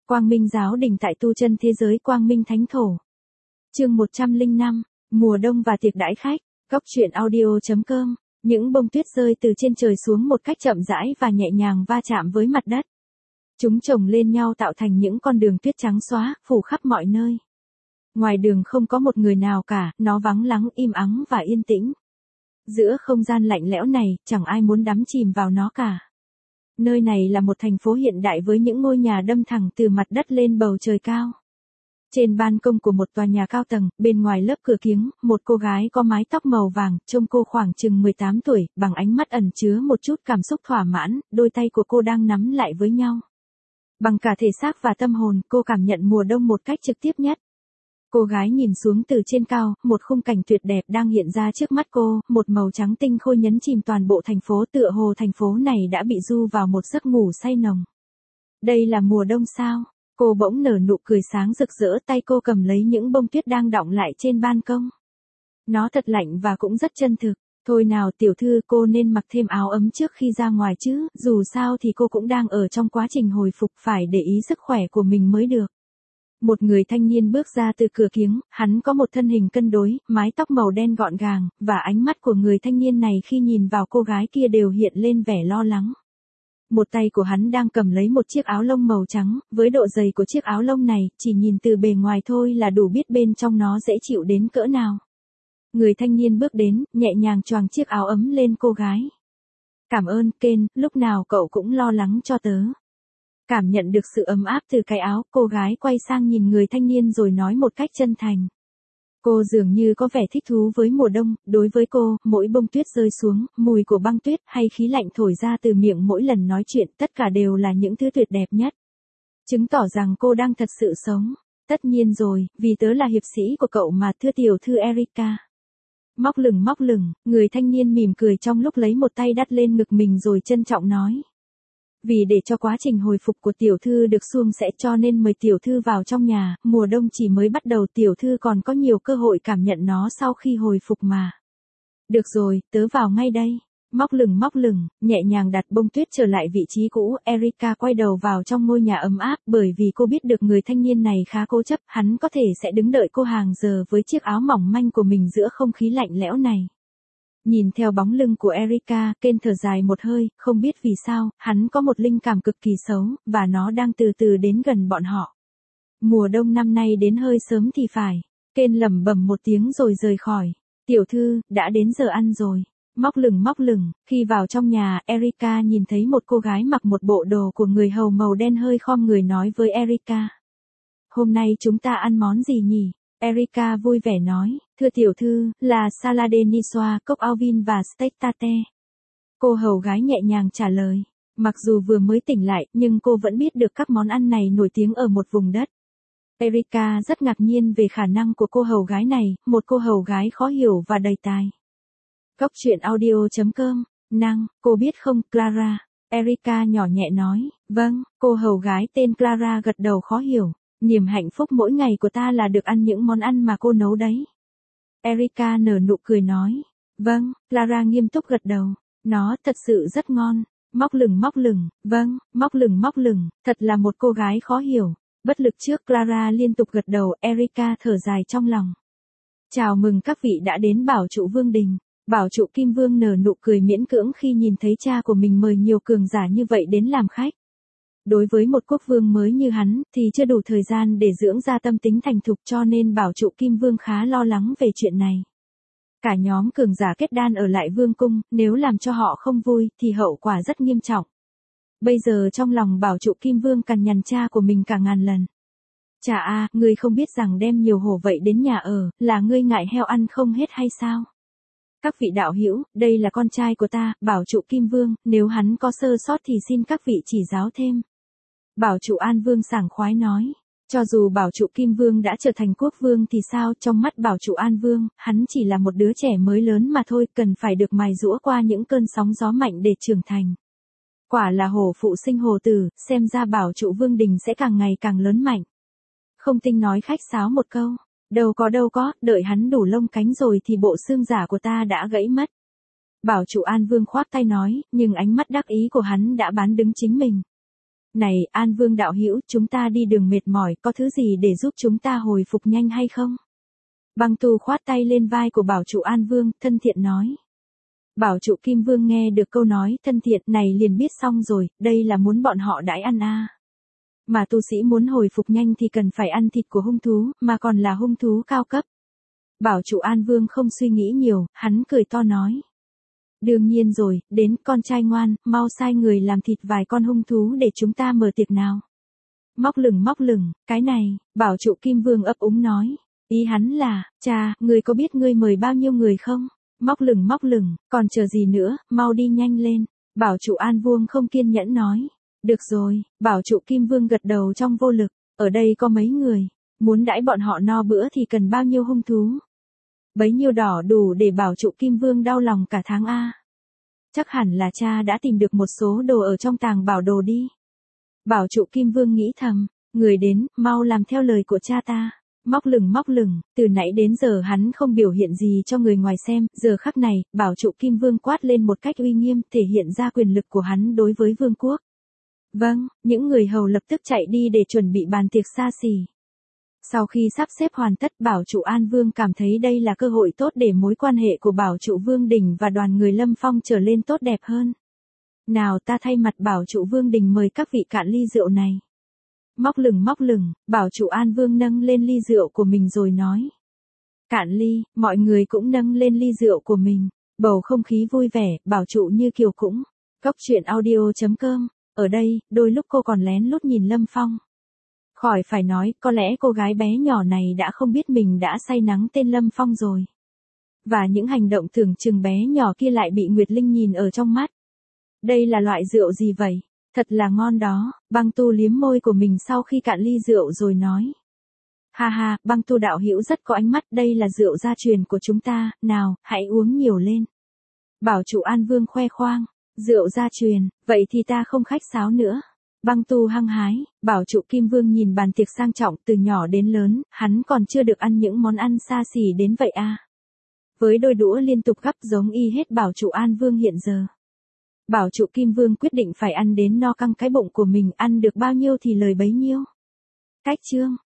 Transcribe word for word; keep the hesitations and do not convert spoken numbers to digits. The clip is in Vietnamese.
Quang Minh giáo đình tại tu chân thế giới Quang Minh Thánh Thổ. Chương một trăm lẻ năm, mùa đông và tiệc đãi khách, góc truyện audio chấm com. Những bông tuyết rơi từ trên trời xuống một cách chậm rãi và nhẹ nhàng va chạm với mặt đất. Chúng chồng lên nhau tạo thành những con đường tuyết trắng xóa, phủ khắp mọi nơi. Ngoài đường không có một người nào cả, nó vắng lắng, im ắng và yên tĩnh. Giữa không gian lạnh lẽo này, chẳng ai muốn đắm chìm vào nó cả. Nơi này là một thành phố hiện đại với những ngôi nhà đâm thẳng từ mặt đất lên bầu trời cao. Trên ban công của một tòa nhà cao tầng, bên ngoài lớp cửa kiếng, một cô gái có mái tóc màu vàng, trông cô khoảng chừng mười tám tuổi, bằng ánh mắt ẩn chứa một chút cảm xúc thỏa mãn, đôi tay của cô đang nắm lại với nhau. Bằng cả thể xác và tâm hồn, cô cảm nhận mùa đông một cách trực tiếp nhất. Cô gái nhìn xuống từ trên cao, một khung cảnh tuyệt đẹp đang hiện ra trước mắt cô, một màu trắng tinh khôi nhấn chìm toàn bộ thành phố, tựa hồ thành phố này đã bị du vào một giấc ngủ say nồng. Đây là mùa đông sao? Cô bỗng nở nụ cười sáng rực rỡ, tay cô cầm lấy những bông tuyết đang đọng lại trên ban công. Nó thật lạnh và cũng rất chân thực. Thôi nào tiểu thư, cô nên mặc thêm áo ấm trước khi ra ngoài chứ, dù sao thì cô cũng đang ở trong quá trình hồi phục, phải để ý sức khỏe của mình mới được. Một người thanh niên bước ra từ cửa kiếng, hắn có một thân hình cân đối, mái tóc màu đen gọn gàng, và ánh mắt của người thanh niên này khi nhìn vào cô gái kia đều hiện lên vẻ lo lắng. Một tay của hắn đang cầm lấy một chiếc áo lông màu trắng, với độ dày của chiếc áo lông này, chỉ nhìn từ bề ngoài thôi là đủ biết bên trong nó dễ chịu đến cỡ nào. Người thanh niên bước đến, nhẹ nhàng choàng chiếc áo ấm lên cô gái. Cảm ơn, Ken, lúc nào cậu cũng lo lắng cho tớ. Cảm nhận được sự ấm áp từ cái áo, cô gái quay sang nhìn người thanh niên rồi nói một cách chân thành. Cô dường như có vẻ thích thú với mùa đông, đối với cô, mỗi bông tuyết rơi xuống, mùi của băng tuyết hay khí lạnh thổi ra từ miệng mỗi lần nói chuyện, tất cả đều là những thứ tuyệt đẹp nhất. Chứng tỏ rằng cô đang thật sự sống. Tất nhiên rồi, vì tớ là hiệp sĩ của cậu mà, thưa tiểu thư Erika. Móc lửng móc lửng, người thanh niên mỉm cười trong lúc lấy một tay đắp lên ngực mình rồi trân trọng nói. Vì để cho quá trình hồi phục của tiểu thư được suôn sẻ cho nên mời tiểu thư vào trong nhà, mùa đông chỉ mới bắt đầu, tiểu thư còn có nhiều cơ hội cảm nhận nó sau khi hồi phục mà. Được rồi, tớ vào ngay đây. Móc lửng móc lửng, nhẹ nhàng đặt bông tuyết trở lại vị trí cũ, Erika quay đầu vào trong ngôi nhà ấm áp, bởi vì cô biết được người thanh niên này khá cố chấp, hắn có thể sẽ đứng đợi cô hàng giờ với chiếc áo mỏng manh của mình giữa không khí lạnh lẽo này. Nhìn theo bóng lưng của Erika, Ken thở dài một hơi, không biết vì sao, hắn có một linh cảm cực kỳ xấu, và nó đang từ từ đến gần bọn họ. Mùa đông năm nay đến hơi sớm thì phải. Ken lẩm bẩm một tiếng rồi rời khỏi. Tiểu thư, đã đến giờ ăn rồi. Móc lửng móc lửng, khi vào trong nhà, Erika nhìn thấy một cô gái mặc một bộ đồ của người hầu màu đen hơi khom người nói với Erika. Hôm nay chúng ta ăn món gì nhỉ? Erika vui vẻ nói, thưa tiểu thư, là salade niçoise, cốc ao vin và steak tate. Cô hầu gái nhẹ nhàng trả lời. Mặc dù vừa mới tỉnh lại, nhưng cô vẫn biết được các món ăn này nổi tiếng ở một vùng đất. Erika rất ngạc nhiên về khả năng của cô hầu gái này, một cô hầu gái khó hiểu và đầy tài. Góc truyện audio chấm com, năng, cô biết không, Clara? Erika nhỏ nhẹ nói, vâng, cô hầu gái tên Clara gật đầu khó hiểu. Niềm hạnh phúc mỗi ngày của ta là được ăn những món ăn mà cô nấu đấy. Erika nở nụ cười nói. Vâng, Clara nghiêm túc gật đầu. Nó thật sự rất ngon. Móc lửng móc lửng, vâng, móc lửng móc lửng, thật là một cô gái khó hiểu. Bất lực trước Clara liên tục gật đầu, Erika thở dài trong lòng. Chào mừng các vị đã đến Bảo trụ Vương Đình. Bảo trụ Kim Vương nở nụ cười miễn cưỡng khi nhìn thấy cha của mình mời nhiều cường giả như vậy đến làm khách. Đối với một quốc vương mới như hắn, thì chưa đủ thời gian để dưỡng ra tâm tính thành thục, cho nên Bảo trụ Kim Vương khá lo lắng về chuyện này. Cả nhóm cường giả kết đan ở lại vương cung, nếu làm cho họ không vui, thì hậu quả rất nghiêm trọng. Bây giờ trong lòng Bảo trụ Kim Vương cằn nhằn cha của mình cả ngàn lần. Chà a, ngươi không biết rằng đem nhiều hổ vậy đến nhà ở, là ngươi ngại heo ăn không hết hay sao? Các vị đạo hữu, đây là con trai của ta, Bảo trụ Kim Vương, nếu hắn có sơ sót thì xin các vị chỉ giáo thêm. Bảo trụ An Vương sảng khoái nói, cho dù Bảo trụ Kim Vương đã trở thành quốc vương thì sao, trong mắt Bảo trụ An Vương, hắn chỉ là một đứa trẻ mới lớn mà thôi, cần phải được mài giũa qua những cơn sóng gió mạnh để trưởng thành. Quả là hổ phụ sinh hổ tử, xem ra Bảo trụ Vương Đình sẽ càng ngày càng lớn mạnh. Không tinh nói khách sáo một câu, đâu có đâu có, đợi hắn đủ lông cánh rồi thì bộ xương giả của ta đã gãy mất. Bảo trụ An Vương khoác tay nói, nhưng ánh mắt đắc ý của hắn đã bán đứng chính mình. Này, An Vương đạo hữu, chúng ta đi đường mệt mỏi, có thứ gì để giúp chúng ta hồi phục nhanh hay không? Băng Tu khoát tay lên vai của bảo trụ An Vương, thân thiện nói. Bảo trụ Kim Vương nghe được câu nói thân thiện này liền biết xong rồi, đây là muốn bọn họ đãi ăn à. Mà tu sĩ muốn hồi phục nhanh thì cần phải ăn thịt của hung thú, mà còn là hung thú cao cấp. Bảo trụ An Vương không suy nghĩ nhiều, hắn cười to nói. Đương nhiên rồi, đến con trai ngoan, mau sai người làm thịt vài con hung thú để chúng ta mở tiệc nào. Móc lửng móc lửng, cái này, bảo trụ Kim Vương ấp úng nói. Ý hắn là, cha, người có biết ngươi mời bao nhiêu người không? Móc lửng móc lửng, còn chờ gì nữa, mau đi nhanh lên. Bảo trụ An Vương không kiên nhẫn nói. Được rồi, bảo trụ Kim Vương gật đầu trong vô lực. Ở đây có mấy người, muốn đãi bọn họ no bữa thì cần bao nhiêu hung thú? Bấy nhiêu đỏ đủ để bảo trụ Kim Vương đau lòng cả tháng a. Chắc hẳn là cha đã tìm được một số đồ ở trong tàng bảo đồ đi. Bảo trụ Kim Vương nghĩ thầm, người đến, mau làm theo lời của cha ta. Móc lửng móc lửng, từ nãy đến giờ hắn không biểu hiện gì cho người ngoài xem, giờ khắc này, bảo trụ Kim Vương quát lên một cách uy nghiêm, thể hiện ra quyền lực của hắn đối với vương quốc. Vâng, những người hầu lập tức chạy đi để chuẩn bị bàn tiệc xa xỉ. Sau khi sắp xếp hoàn tất, bảo trụ An Vương cảm thấy đây là cơ hội tốt để mối quan hệ của bảo trụ Vương Đình và đoàn người Lâm Phong trở lên tốt đẹp hơn. Nào, ta thay mặt bảo trụ Vương Đình mời các vị cạn ly rượu này. Móc lửng móc lửng, bảo trụ An Vương nâng lên ly rượu của mình rồi nói. Cạn ly, mọi người cũng nâng lên ly rượu của mình. Bầu không khí vui vẻ, bảo trụ Như Kiều cũng. Góc truyện audio chấm com. Ở đây, đôi lúc cô còn lén lút nhìn Lâm Phong. Khỏi phải nói, có lẽ cô gái bé nhỏ này đã không biết mình đã say nắng tên Lâm Phong rồi. Và những hành động tưởng chừng bé nhỏ kia lại bị Nguyệt Linh nhìn ở trong mắt. Đây là loại rượu gì vậy? Thật là ngon đó. Băng Tu liếm môi của mình sau khi cạn ly rượu rồi nói. Ha ha, Băng Tu đạo hữu rất có ánh mắt, đây là rượu gia truyền của chúng ta, nào, hãy uống nhiều lên. Bảo trụ An Vương khoe khoang. Rượu gia truyền, vậy thì ta không khách sáo nữa. Băng Tu hăng hái, bảo trụ Kim Vương nhìn bàn tiệc sang trọng từ nhỏ đến lớn, hắn còn chưa được ăn những món ăn xa xỉ đến vậy à. Với đôi đũa liên tục gắp giống y hết bảo trụ An Vương hiện giờ. Bảo trụ Kim Vương quyết định phải ăn đến no căng cái bụng của mình, ăn được bao nhiêu thì lời bấy nhiêu. Cách chương